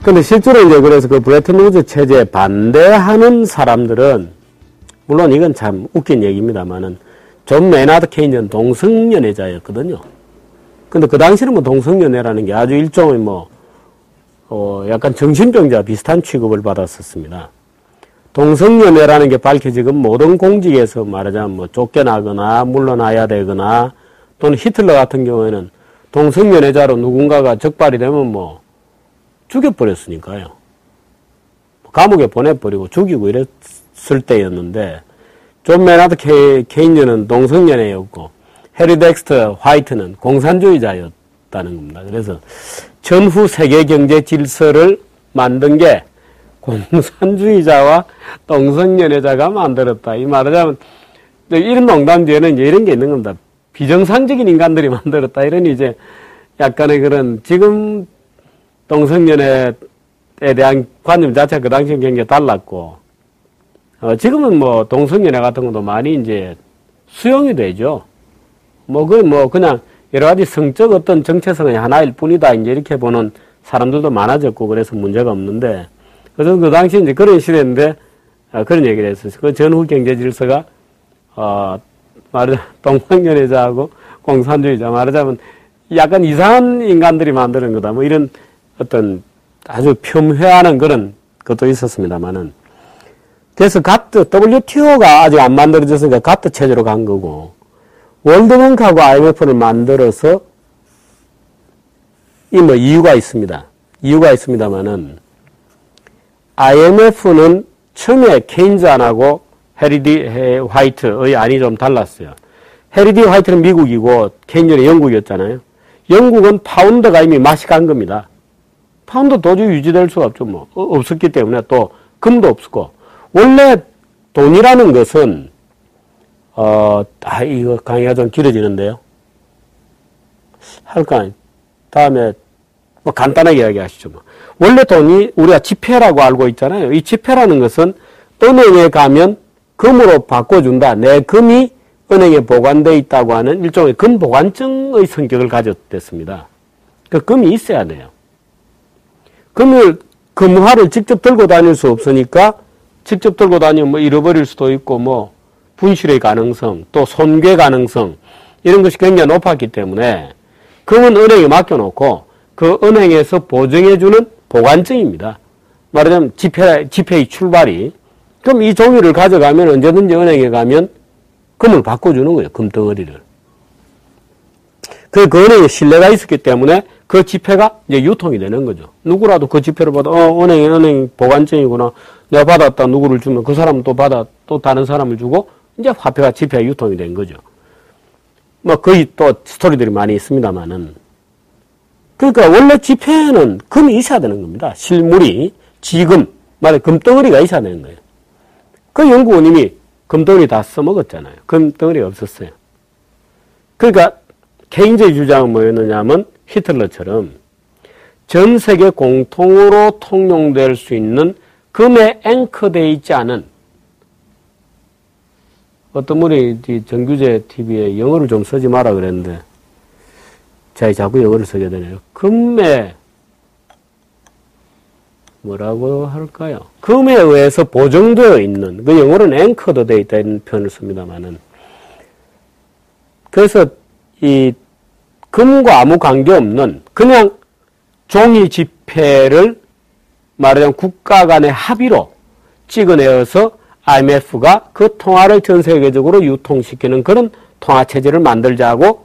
근데 실제로 이제 그래서 그 브레튼 우즈 체제에 반대하는 사람들은, 물론 이건 참 웃긴 얘기입니다만은, 존 메나드 케인즈는 동성연애자였거든요. 근데 그 당시는 뭐 동성연애라는 게 아주 일종의 약간 정신병자 비슷한 취급을 받았었습니다. 동성연애라는 게 밝혀지고 모든 공직에서 말하자면 뭐 쫓겨나거나 물러나야 되거나 또는 히틀러 같은 경우에는 동성연애자로 누군가가 적발이 되면 뭐 죽여버렸으니까요. 감옥에 보내버리고 죽이고 이랬을 때였는데 존 메나드 케인즈는 동성연애였고 해리 덱스터 화이트는 공산주의자였다는 겁니다. 그래서 전후 세계 경제 질서를 만든 게 공산주의자와 동성연애자가 만들었다. 이 말하자면 이런 농담 뒤에는 이제 이런 게 있는 겁니다. 비정상적인 인간들이 만들었다. 이런 이제 약간의 그런 지금 동성연애에 대한 관념 자체가 그 당시엔 굉장히 달랐고 지금은 뭐 동성연애 같은 것도 많이 이제 수용이 되죠. 그냥 여러 가지 성적 어떤 정체성의 하나일 뿐이다. 이제 이렇게 보는 사람들도 많아졌고 그래서 문제가 없는데 그래서 그 당시 이제 그런 시대인데 그런 얘기를 했었어요. 그 전후 경제 질서가 동성연애자하고 공산주의자 말하자면 약간 이상한 인간들이 만드는 거다. 뭐 이런 어떤 아주 폄훼하는 그런 것도 있었습니다만은 그래서 WTO가 아직 안 만들어졌으니까 가트 체제로 간 거고 월드뱅크하고 IMF를 만들어서 이유가 있습니다. 이유가 있습니다만은 IMF는 처음에 케인즈 안하고 해리 디 화이트의 안이 좀 달랐어요. 해리 디 화이트는 미국이고 케인즈는 영국이었잖아요. 영국은 파운드가 이미 맛이 간 겁니다. 파운드 도저히 유지될 수가 없죠. 없었기 때문에 또 금도 없었고 원래 돈이라는 것은 이거 강의가 좀 길어지는데요. 다음에 간단하게 이야기하시죠. 원래 돈이 우리가 지폐라고 알고 있잖아요. 이 지폐라는 것은 은행에 가면 금으로 바꿔준다. 내 금이 은행에 보관되어 있다고 하는 일종의 금 보관증의 성격을 가졌댔습니다. 그 금이 있어야 돼요. 금화를 직접 들고 다닐 수 없으니까 직접 들고 다니면 뭐 잃어버릴 수도 있고 분실의 가능성, 또 손괴 가능성 이런 것이 굉장히 높았기 때문에 금은 은행에 맡겨놓고 그 은행에서 보증해주는 보관증입니다. 말하자면 지폐의 출발이. 그럼 이 종이를 가져가면 언제든지 은행에 가면 금을 바꿔주는 거예요. 금덩어리를. 그 은행에 신뢰가 있었기 때문에 그 지폐가 이제 유통이 되는 거죠. 누구라도 그 지폐를 받아, 은행 보관증이구나. 내가 받았다. 누구를 주면 그 사람은 또 다른 사람을 주고 이제 화폐가 지폐가 유통이 된 거죠. 거의 또 스토리들이 많이 있습니다만은. 그러니까 원래 지폐에는 금이 있어야 되는 겁니다. 실물이, 지금, 금덩어리가 있어야 되는 거예요. 그 영국은 이미 금덩어리 다 써먹었잖아요. 금덩어리가 없었어요. 그러니까 케인즈의 주장은 뭐였느냐면 히틀러처럼 전 세계 공통으로 통용될 수 있는 금에 앵커되어 있지 않은 어떤 분이 정규제 TV에 영어를 좀 쓰지 마라 그랬는데 제가 자꾸 영어를 쓰게 되네요. 금에 뭐라고 할까요? 금에 의해서 보정되어 있는 그 영어로는 앵커드 되어 있다는 표현을 씁니다만은 그래서 이 금과 아무 관계없는 그냥 종이 지폐를 말하자면 국가 간의 합의로 찍어내어서 IMF가 그 통화를 전 세계적으로 유통시키는 그런 통화체제를 만들자고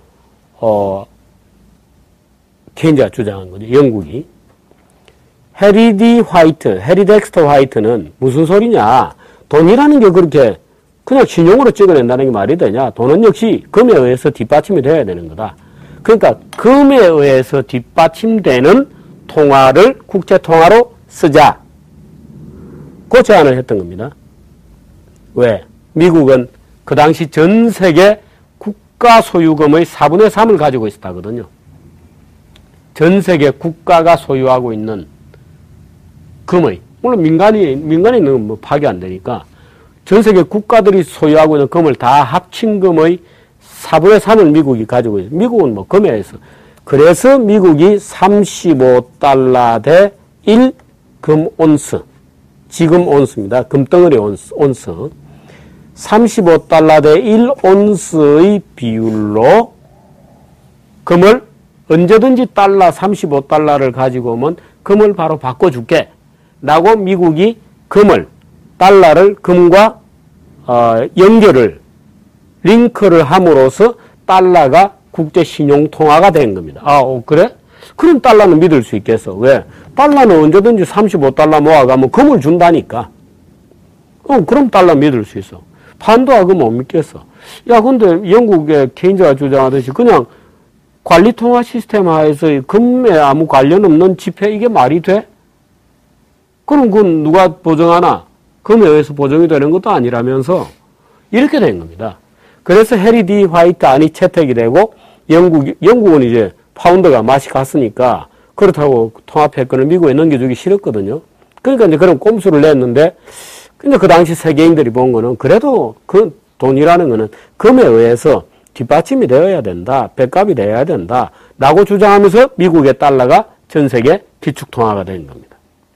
케인즈가 주장한 거죠. 영국이. 해리 덱스터 화이트는 무슨 소리냐. 돈이라는 게 그렇게 그냥 신용으로 찍어낸다는 게 말이 되냐. 돈은 역시 금에 의해서 뒷받침이 돼야 되는 거다. 그러니까 금에 의해서 뒷받침되는 통화를 국제통화로 쓰자. 그 제안을 했던 겁니다. 왜? 미국은 그 당시 전 세계 국가 소유금의 4분의 3을 가지고 있었다거든요. 전 세계 국가가 소유하고 있는 금의, 물론 민간이 있는 건 뭐 파괴 안 되니까 전 세계 국가들이 소유하고 있는 금을 다 합친 금의 4분의 3을 미국이 가지고 있어요. 미국은 뭐 금에 의해서. 그래서 미국이 $35 대 1 금 온스, 지금 온스입니다. 금덩어리 온스. 35달러 대 1온스의 비율로 금을 언제든지 달러 35달러를 가지고 오면 금을 바로 바꿔줄게 라고 미국이 달러를 금과 연결을 링크를 함으로써 달러가 국제 신용통화가 된 겁니다. 그래? 그럼 달러는 믿을 수 있겠어. 왜? 달러는 언제든지 35달러 모아가면 금을 준다니까. 그럼 달러 믿을 수 있어. 판도하고 못 믿겠어. 근데 영국의 케인즈가 주장하듯이 그냥 관리통화 시스템 하에서 금에 아무 관련 없는 지폐 이게 말이 돼? 그럼 그건 누가 보정하나? 금에 의해서 보정이 되는 것도 아니라면서 이렇게 된 겁니다. 그래서 해리 D 화이트 안이 채택이 되고 영국은 이제 파운드가 맛이 갔으니까 그렇다고 통화패권을 미국에 넘겨주기 싫었거든요. 그러니까 이제 그런 꼼수를 냈는데 근데 그 당시 세계인들이 본 거는 그래도 그 돈이라는 거는 금에 의해서 뒷받침이 되어야 된다. 백값이 되어야 된다. 라고 주장하면서 미국의 달러가 전 세계 기축통화가 된 겁니다.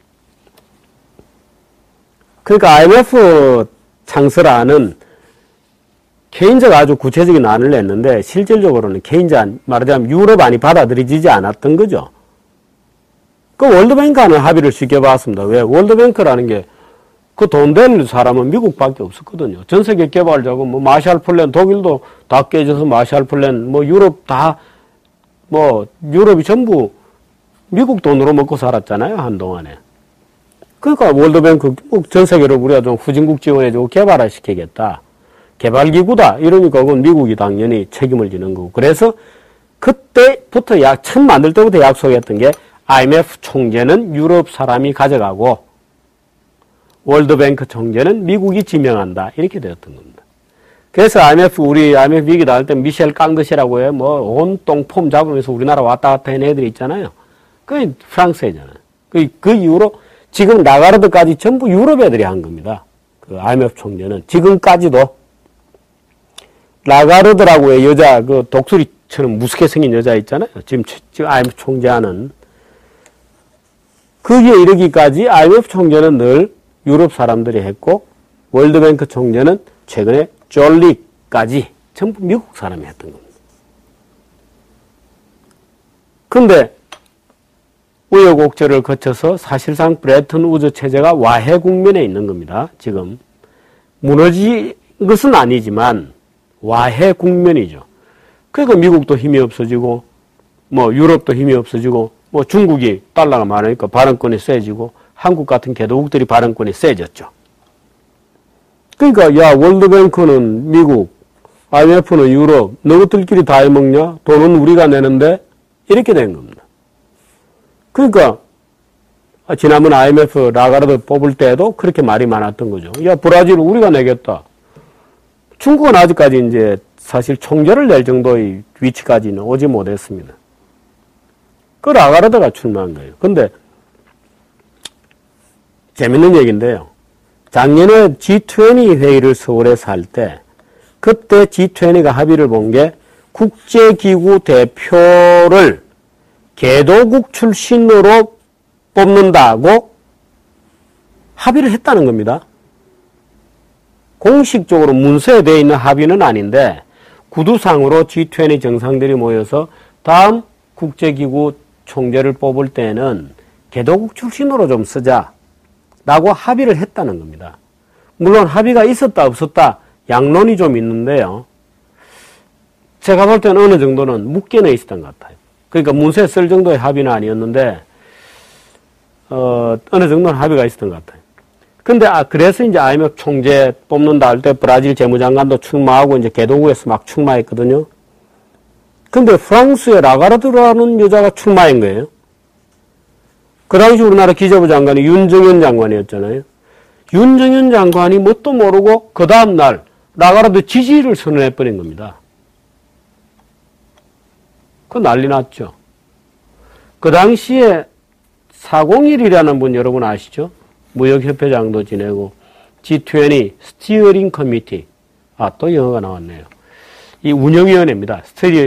그러니까 IMF 창설안은 케인즈가 아주 구체적인 안을 냈는데 실질적으로는 케인즈 말하자면 유럽안이 받아들여지지 않았던 거죠. 그 월드뱅크와는 합의를 쉽게 봤습니다. 왜? 월드뱅크라는 게 그 돈 될 사람은 미국밖에 없었거든요. 전 세계 개발자고 뭐 마샬 플랜 독일도 다 깨져서 마샬 플랜 뭐 유럽 다 뭐 유럽이 전부 미국 돈으로 먹고 살았잖아요. 한동안에. 그러니까 월드뱅크 전 세계로 우리가 좀 후진국 지원해주고 개발화 시키겠다. 개발기구다. 이러니까 그건 미국이 당연히 책임을 지는 거고. 그래서 그때부터 처음 만들 때부터 약속했던 게 IMF 총재는 유럽 사람이 가져가고 월드뱅크 총재는 미국이 지명한다. 이렇게 되었던 겁니다. 그래서 우리 IMF 위기 나올 때 미셸 깡드시라고 해요. 뭐 온통 폼 잡으면서 우리나라 왔다 갔다 하는 애들이 있잖아요. 그게 프랑스 애잖아요. 그 이후로 지금 라가르드까지 전부 유럽 애들이 한 겁니다. 그 IMF 총재는 지금까지도 라가르드라고의 여자, 그 독수리처럼 무섭게 생긴 여자 있잖아요. 지금 IMF 총재하는. 거기에 이르기까지 IMF 총재는 늘 유럽 사람들이 했고, 월드뱅크 총재는 최근에 졸리까지 전부 미국 사람이 했던 겁니다. 근데 우여곡절을 거쳐서 사실상 브레튼 우즈 체제가 와해 국면에 있는 겁니다. 지금 무너진 것은 아니지만 와해 국면이죠. 그러니까 미국도 힘이 없어지고 뭐 유럽도 힘이 없어지고 뭐 중국이 달러가 많으니까 발언권이 세지고 한국 같은 개도국들이 발언권이 세졌죠. 그러니까 월드뱅크는 미국, IMF는 유럽, 너희들끼리 다 해먹냐? 돈은 우리가 내는데 이렇게 된 겁니다. 그러니까 지난번 IMF 라가르드 뽑을 때도 그렇게 말이 많았던 거죠. 브라질 우리가 내겠다. 중국은 아직까지 이제 사실 총재를 낼 정도의 위치까지는 오지 못했습니다. 그 라가르드가 출마한 거예요. 근데 재밌는 얘기인데요. 작년에 G20 회의를 서울에서 할 때 그때 G20가 합의를 본 게 국제기구 대표를 개도국 출신으로 뽑는다고 합의를 했다는 겁니다. 공식적으로 문서에 되어 있는 합의는 아닌데 구두상으로 G20 정상들이 모여서 다음 국제기구 총재를 뽑을 때는 개도국 출신으로 좀 쓰자 라고 합의를 했다는 겁니다. 물론 합의가 있었다 없었다 양론이 좀 있는데요. 제가 볼 때는 어느 정도는 묶여져 있었던 것 같아요. 그러니까 문서에 쓸 정도의 합의는 아니었는데 어느 정도는 합의가 있었던 것 같아요. 근데 그래서 이제 IMF 총재 뽑는다 할 때 브라질 재무장관도 출마하고 이제 개도국에서 막 출마했거든요. 근데 프랑스의 라가르드라는 여자가 출마한 거예요. 그 당시 우리나라 기재부 장관이 윤정현 장관이었잖아요. 윤정현 장관이 뭣도 모르고 그 다음날 라가르드 지지를 선언해버린 겁니다. 그 난리 났죠. 그 당시에 401이라는 분 여러분 아시죠? 무역협회장도 지내고 G20 스티어링 커미티 또 영어가 나왔네요. 이 운영위원회입니다.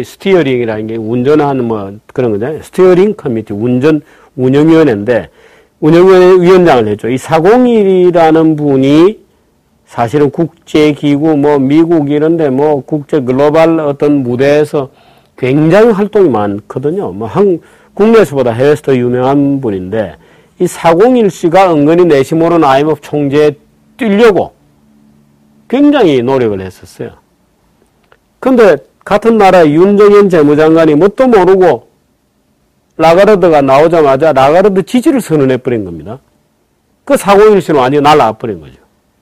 스티어링이라는 게 운전하는 뭐 그런 거잖아요. 스티어링 커미티 운영위원회인데 운영위원장을 했죠. 이 401이라는 분이 사실은 국제기구, 뭐, 미국 이런데 뭐, 국제 글로벌 어떤 무대에서 굉장히 활동이 많거든요. 뭐, 국내에서보다 해외에서 더 유명한 분인데, 이 401씨가 은근히 내심으로는 IMF 총재에 뛰려고 굉장히 노력을 했었어요. 근데 같은 나라의 윤정현 재무장관이 뭣도 모르고 라가르드가 나오자마자 라가르드 지지를 선언해버린 겁니다. 그 401씨는 완전히 날아가버린 거죠.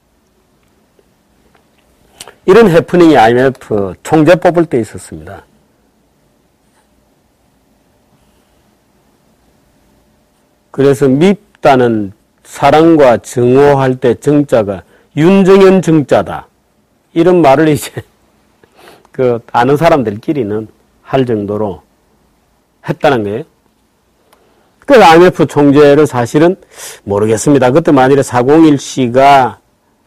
이런 해프닝이 IMF 총재 뽑을 때 있었습니다. 그래서 밉다는 사랑과 증오할 때 정자가 윤정현 정자다. 이런 말을 이제 아는 사람들끼리는 할 정도로 했다는 거예요. 그 IMF 총재를 사실은 모르겠습니다. 그때 만일에 401씨가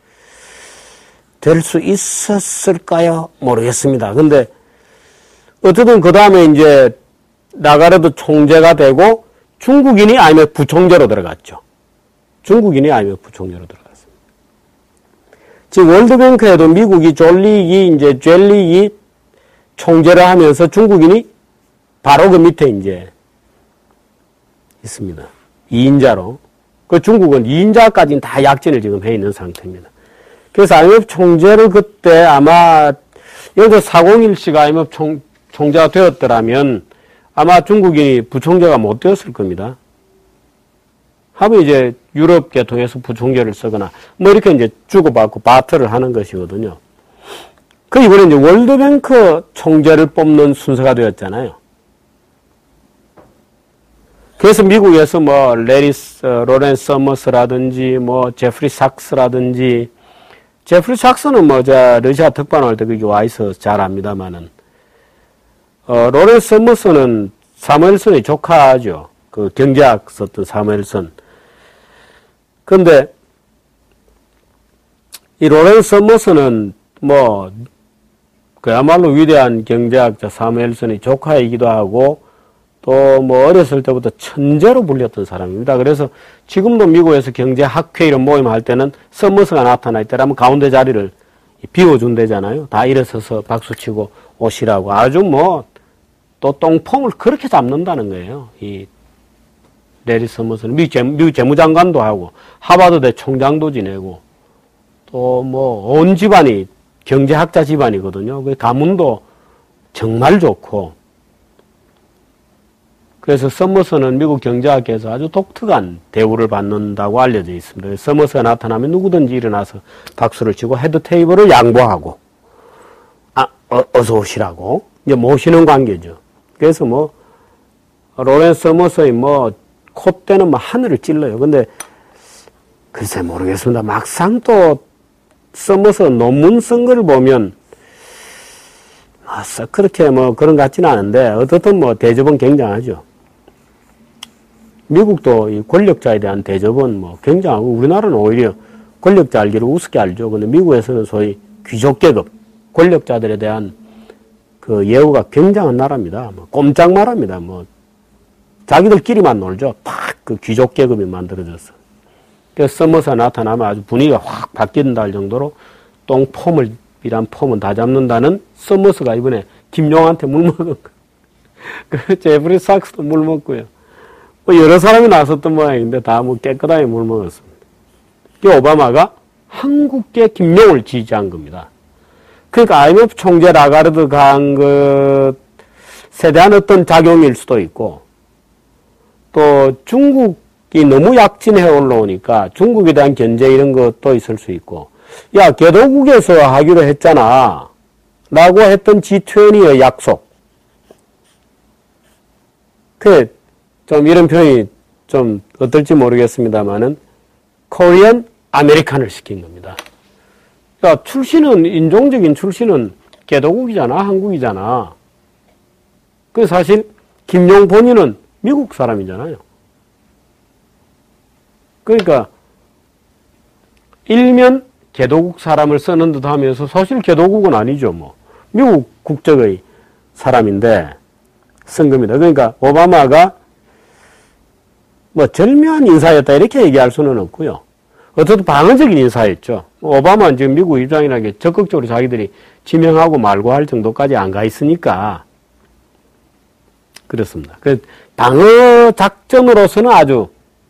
될 수 있었을까요? 모르겠습니다. 근데 어쨌든 그 다음에 이제 라가르드 총재가 되고 중국인이 IMF 부총재로 들어갔죠. 중국인이 IMF 부총재로 들어갔습니다. 지금 월드뱅크에도 미국이 젤릭이 총재를 하면서 중국인이 바로 그 밑에 이제 있습니다. 2인자로. 그 중국은 2인자까지는 다 약진을 지금 해 있는 상태입니다. 그래서 IMF 총재를 그때 아마 여기서 401씨가 IMF 총재가 되었더라면 아마 중국인이 부총재가 못 되었을 겁니다. 하면 이제 유럽 계통에서 부총재를 쓰거나 뭐 이렇게 이제 주고받고 바트를 하는 것이거든요. 그 이번에 이제 월드뱅크 총재를 뽑는 순서가 되었잖아요. 그래서 미국에서 뭐 로렌스 서머스라든지 뭐 제프리 삭스라든지 제프리 삭스는 뭐 러시아 특파원 할 때 거기 와 있어서 잘 압니다만은 로렌스 서머스는 사무엘슨의 조카죠. 그 경제학 썼던 사무엘슨. 근데 이 로렌스 서머스는 뭐 그야말로 위대한 경제학자 사무엘슨의 조카이기도 하고 또 뭐 어렸을 때부터 천재로 불렸던 사람입니다. 그래서 지금도 미국에서 경제학회 이런 모임 할 때는 서머스가 나타날 때라면 가운데 자리를 비워준대잖아요. 다 일어서서 박수치고 오시라고. 아주 뭐 또 똥폼을 그렇게 잡는다는 거예요. 이 레리 서머스는 미국 재무장관도 하고 하버드대 총장도 지내고 또 뭐 온 집안이 경제학자 집안이거든요. 그 가문도 정말 좋고 그래서 서머스는 미국 경제학계에서 아주 독특한 대우를 받는다고 알려져 있습니다. 서머스가 나타나면 누구든지 일어나서 박수를 치고 헤드 테이블을 양보하고 어서 오시라고 이제 모시는 관계죠. 그래서 뭐 로렌스 서머스의 뭐 콧대는 뭐 하늘을 찔러요. 근데 글쎄 모르겠습니다. 막상 또 서머스 논문 쓴 걸 보면 그렇게 뭐 그런 것 같지는 않은데 어떻든 뭐 대접은 굉장하죠. 미국도 이 권력자에 대한 대접은 뭐 굉장하고 우리나라는 오히려 권력자 알기를 우습게 알죠. 근데 미국에서는 소위 귀족계급 권력자들에 대한 그 예우가 굉장한 나라입니다. 뭐 꼼짝 말합니다. 뭐 자기들끼리만 놀죠. 팍 그 귀족계급이 만들어졌어. 그래서 서머스가 나타나면 아주 분위기가 확 바뀐다 할 정도로 똥폼이란 폼은 다 잡는다는 서머스가 이번에 김용한테 물 먹은 거. 그 제프리 삭스도 물 먹고요. 뭐 여러 사람이 나섰던 모양인데 다 뭐 깨끗하게 물 먹었습니다. 그 오바마가 한국계 김용을 지지한 겁니다. 그러니까 IMF 총재 라가르드가 한 것에 대한 어떤 작용일 수도 있고 또 중국이 너무 약진해 올라오니까 중국에 대한 견제 이런 것도 있을 수 있고 야 개도국에서 하기로 했잖아 라고 했던 G20의 약속 좀 이런 표현이 좀 어떨지 모르겠습니다만은 코리안 아메리칸을 시킨 겁니다. 그러니까 출신은 인종적인 출신은 개도국이잖아, 한국이잖아. 그 사실 김용 본인은 미국 사람이잖아요. 그러니까 일면 개도국 사람을 쓰는 듯 하면서 사실 개도국은 아니죠, 뭐. 미국 국적의 사람인데 쓴 겁니다. 그러니까 오바마가 뭐 절묘한 인사였다 이렇게 얘기할 수는 없고요. 어쨌든 방어적인 인사였죠. 오바마는 지금 미국 입장이라는 게 적극적으로 자기들이 지명하고 말고 할 정도까지 안 가 있으니까 그렇습니다. 그 방어 작전으로서는 아주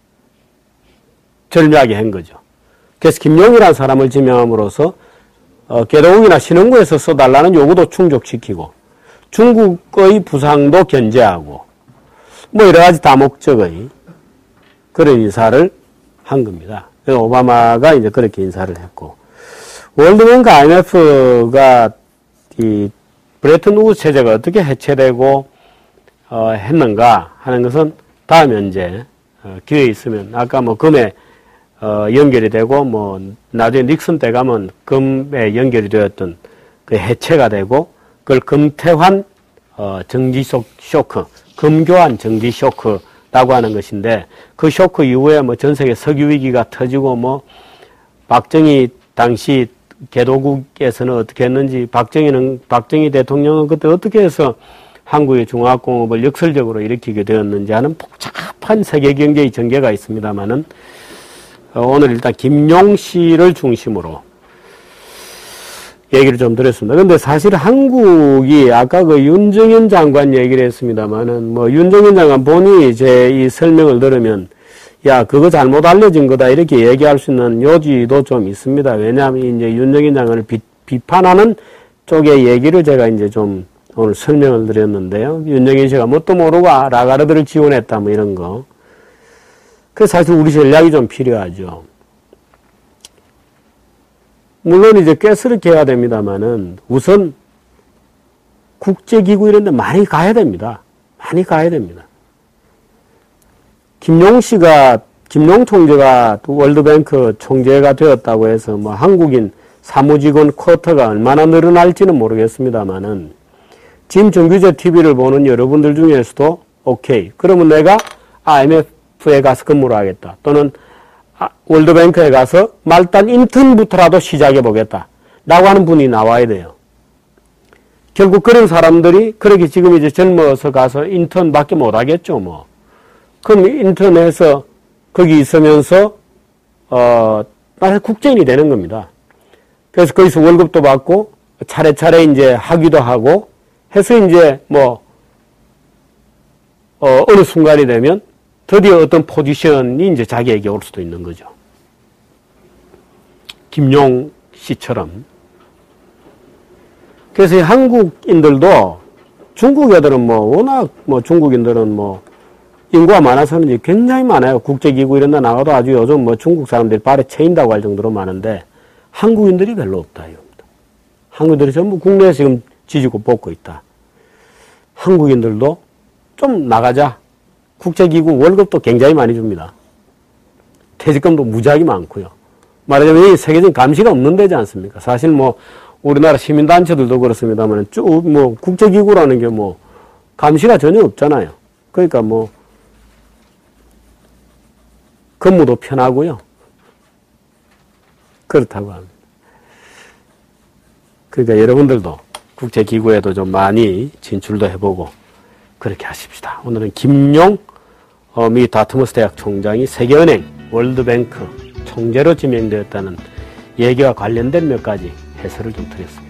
절묘하게 한 거죠. 그래서 김용이라는 사람을 지명함으로써 개도국이나 신흥구에서 써달라는 요구도 충족시키고 중국의 부상도 견제하고 뭐 여러 가지 다목적의 그런 인사를 한 겁니다. 그래서 오바마가 이제 그렇게 인사를 했고 월드뱅크 IMF가 이 브레튼 우드 체제가 어떻게 해체되고 했는가 하는 것은 다음에 이제 기회 있으면 아까 뭐 금에 연결이 되고 뭐 나중에 닉슨 때 가면 금에 연결이 되었던 그 해체가 되고 그걸 금태환 정지 쇼크, 금교환 정지 쇼크라고 하는 것인데 그 쇼크 이후에 뭐 전 세계 석유 위기가 터지고 뭐 박정희 당시 개도국에서는 어떻게 했는지 박정희 대통령은 그때 어떻게 해서 한국의 중화공업을 역설적으로 일으키게 되었는지 하는 복잡한 세계 경제의 전개가 있습니다만은 오늘 일단 김용 씨를 중심으로 얘기를 좀 드렸습니다. 근데 사실 한국이 아까 그 윤정현 장관 얘기를 했습니다만은 뭐 윤정현 장관 본인이 제 이 설명을 들으면 야, 그거 잘못 알려진 거다 이렇게 얘기할 수 있는 요지도 좀 있습니다. 왜냐하면 이제 윤정현 장관을 비판하는 쪽의 얘기를 제가 이제 좀 오늘 설명을 드렸는데요. 윤정현 씨가 뭣도 모르고 라가르드를 지원했다 뭐 이런 거. 그래서 사실 우리 전략이 좀 필요하죠. 물론 이제 꿰스럽게 해야 됩니다만은 우선 국제기구 이런 데 많이 가야 됩니다. 많이 가야 됩니다. 김용 총재가 월드뱅크 총재가 되었다고 해서 뭐 한국인 사무직원 쿼터가 얼마나 늘어날지는 모르겠습니다만은 지금 정규제 TV를 보는 여러분들 중에서도 오케이. 그러면 내가 IMF에 가서 근무를 하겠다. 또는 월드뱅크에 가서 말단 인턴부터라도 시작해 보겠다. 라고 하는 분이 나와야 돼요. 결국 그런 사람들이 그렇게 지금 이제 젊어서 가서 인턴밖에 못 하겠죠, 뭐. 그럼 인터넷에서 거기 있으면서 국제인이 되는 겁니다. 그래서 거기서 월급도 받고 차례차례 이제 하기도 하고 해서 이제 뭐 어느 순간이 되면 드디어 어떤 포지션이 이제 자기에게 올 수도 있는 거죠. 김용 씨처럼. 그래서 한국인들도 중국 애들은 뭐 워낙 뭐 중국인들은 뭐 인구가 많아서는 굉장히 많아요. 국제기구 이런 데 나가도 아주 요즘 뭐 중국 사람들이 발에 채인다고 할 정도로 많은데 한국인들이 별로 없다 이겁니다. 한국인들이 전부 국내에서 지금 지지고 뽑고 있다. 한국인들도 좀 나가자. 국제기구 월급도 굉장히 많이 줍니다. 퇴직금도 무지하게 많고요. 말하자면 이 세계적인 감시가 없는 데지 않습니까? 사실 뭐 우리나라 시민단체들도 그렇습니다만 쭉 뭐 국제기구라는 게 뭐 감시가 전혀 없잖아요. 그러니까 뭐 근무도 편하고요. 그렇다고 합니다. 그러니까 여러분들도 국제기구에도 좀 많이 진출도 해보고 그렇게 하십시다. 오늘은 김용 미 다트머스 대학 총장이 세계은행 월드뱅크 총재로 지명되었다는 얘기와 관련된 몇 가지 해설을 좀 드렸습니다.